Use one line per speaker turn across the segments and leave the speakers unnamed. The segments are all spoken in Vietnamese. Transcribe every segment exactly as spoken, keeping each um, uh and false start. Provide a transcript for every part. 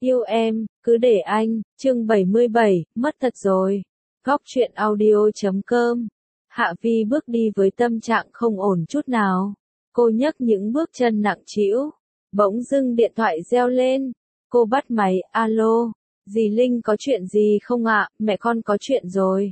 Yêu em, cứ để anh, chương bảy mươi bảy, mất thật rồi. Góc truyện audio chấm com. Hạ Vi bước đi với tâm trạng không ổn chút nào. Cô nhấc những bước chân nặng trĩu. Bỗng dưng điện thoại reo lên. Cô bắt máy, alo. Dì Linh có chuyện gì không ạ, mẹ con có chuyện rồi.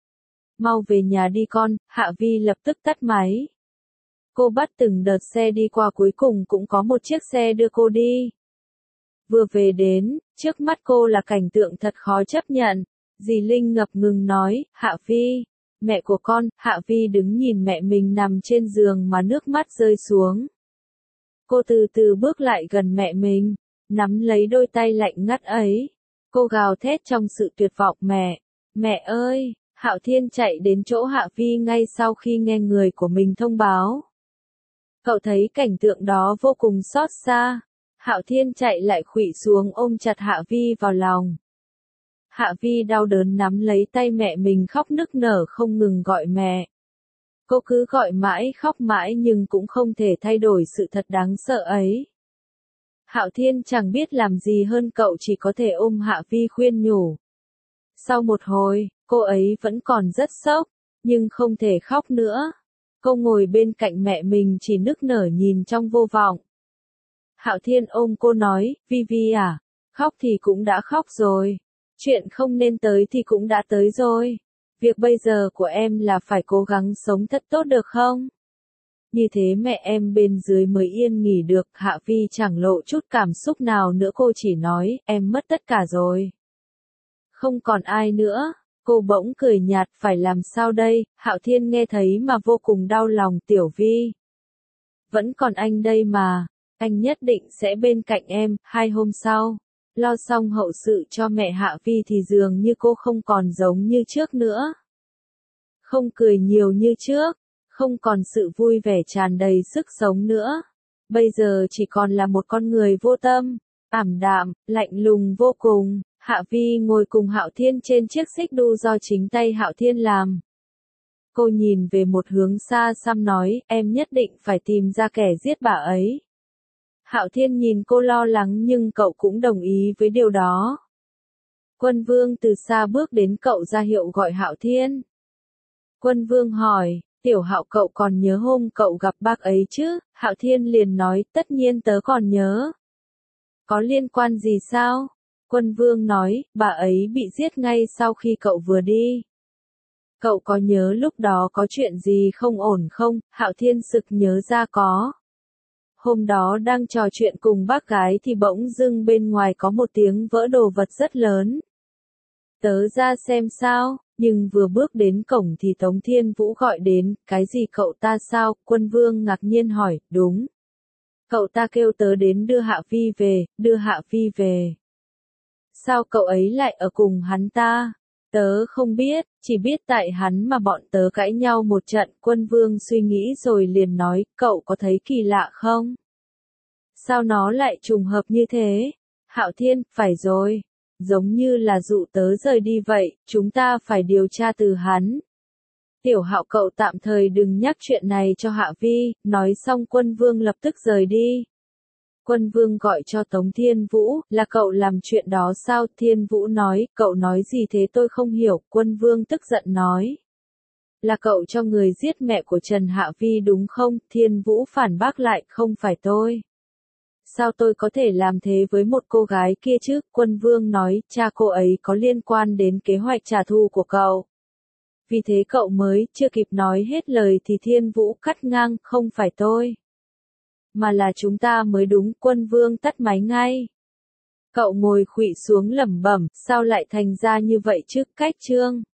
Mau về nhà đi con, Hạ Vi lập tức tắt máy. Cô bắt từng đợt xe đi qua cuối cùng cũng có một chiếc xe đưa cô đi. Vừa về đến, trước mắt cô là cảnh tượng thật khó chấp nhận. Dì Linh ngập ngừng nói, Hạ Vi, mẹ của con. Hạ Vi đứng nhìn mẹ mình nằm trên giường mà nước mắt rơi xuống. Cô từ từ bước lại gần mẹ mình, nắm lấy đôi tay lạnh ngắt ấy. Cô gào thét trong sự tuyệt vọng, mẹ, mẹ ơi. Hạo Thiên chạy đến chỗ Hạ Vi ngay sau khi nghe người của mình thông báo. Cậu thấy cảnh tượng đó vô cùng xót xa. Hạo Thiên chạy lại khuỵu xuống ôm chặt Hạ Vi vào lòng. Hạ Vi đau đớn nắm lấy tay mẹ mình khóc nức nở không ngừng gọi mẹ. Cô cứ gọi mãi khóc mãi nhưng cũng không thể thay đổi sự thật đáng sợ ấy. Hạo Thiên chẳng biết làm gì hơn cậu chỉ có thể ôm Hạ Vi khuyên nhủ. Sau một hồi, cô ấy vẫn còn rất sốc, nhưng không thể khóc nữa. Cô ngồi bên cạnh mẹ mình chỉ nức nở nhìn trong vô vọng. Hạo Thiên ôm cô nói, Vi Vi à, khóc thì cũng đã khóc rồi. Chuyện không nên tới thì cũng đã tới rồi. Việc bây giờ của em là phải cố gắng sống thật tốt được không? Như thế mẹ em bên dưới mới yên nghỉ được. Hạ Vi chẳng lộ chút cảm xúc nào nữa, cô chỉ nói, em mất tất cả rồi. Không còn ai nữa. Cô bỗng cười nhạt, phải làm sao đây? Hạo Thiên nghe thấy mà vô cùng đau lòng. Tiểu Vi, vẫn còn anh đây mà. Anh nhất định sẽ bên cạnh em. Hai hôm sau, lo xong hậu sự cho mẹ Hạ Vi thì dường như cô không còn giống như trước nữa. Không cười nhiều như trước, không còn sự vui vẻ tràn đầy sức sống nữa. Bây giờ chỉ còn là một con người vô tâm, ảm đạm, lạnh lùng vô cùng. Hạ Vi ngồi cùng Hạo Thiên trên chiếc xích đu do chính tay Hạo Thiên làm. Cô nhìn về một hướng xa xăm nói, em nhất định phải tìm ra kẻ giết bà ấy. Hạo Thiên nhìn cô lo lắng nhưng cậu cũng đồng ý với điều đó. Quân Vương từ xa bước đến, cậu ra hiệu gọi Hạo Thiên. Quân Vương hỏi, Tiểu Hạo, cậu còn nhớ hôm cậu gặp bác ấy chứ? Hạo Thiên liền nói, tất nhiên tớ còn nhớ. Có liên quan gì sao? Quân Vương nói, bà ấy bị giết ngay sau khi cậu vừa đi. Cậu có nhớ lúc đó có chuyện gì không ổn không? Hạo Thiên sực nhớ ra có. Hôm đó đang trò chuyện cùng bác gái thì bỗng dưng bên ngoài có một tiếng vỡ đồ vật rất lớn. Tớ ra xem sao, nhưng vừa bước đến cổng thì Tống Thiên Vũ gọi đến, cái gì cậu ta sao? Quân Vương ngạc nhiên hỏi, đúng. Cậu ta kêu tớ đến đưa Hạ Vi về, đưa Hạ Vi về. Sao cậu ấy lại ở cùng hắn ta? Tớ không biết, chỉ biết tại hắn mà bọn tớ cãi nhau một trận. Quân Vương suy nghĩ rồi liền nói, cậu có thấy kỳ lạ không? Sao nó lại trùng hợp như thế? Hạo Thiên, phải rồi. Giống như là dụ tớ rời đi vậy, chúng ta phải điều tra từ hắn. Tiểu Hạo, cậu tạm thời đừng nhắc chuyện này cho Hạ Vi. Nói xong Quân Vương lập tức rời đi. Quân Vương gọi cho Tống Thiên Vũ, là cậu làm chuyện đó sao? Thiên Vũ nói, cậu nói gì thế tôi không hiểu. Quân Vương tức giận nói, là cậu cho người giết mẹ của Trần Hạ Vi đúng không? Thiên Vũ phản bác lại, không phải tôi. Sao tôi có thể làm thế với một cô gái kia chứ? Quân Vương nói, cha cô ấy có liên quan đến kế hoạch trả thù của cậu. Vì thế cậu mới chưa kịp nói hết lời thì Thiên Vũ cắt ngang, không phải tôi. Mà là chúng ta mới đúng. Quân Vương tắt máy ngay. Cậu ngồi khuỵu xuống lẩm bẩm, sao lại thành ra như vậy chứ? Cách chương